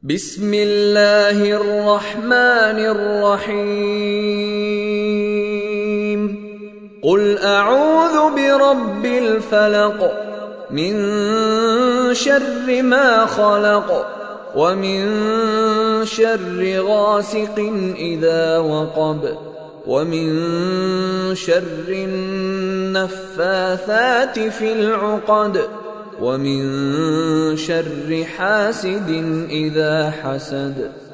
बिस्मिल्लाहिर रहमानिर रहीम। कुल अऊज़ु बिरब्बिल फलक मिन शर्रि मा खलक व मिन शर्रि गासिकिन इज़ा वक़ब व मिन शर्रि नफ़्फ़ाथाति फ़िल उक़द व मिन शर्रि हासिदिन इज़ा हसद।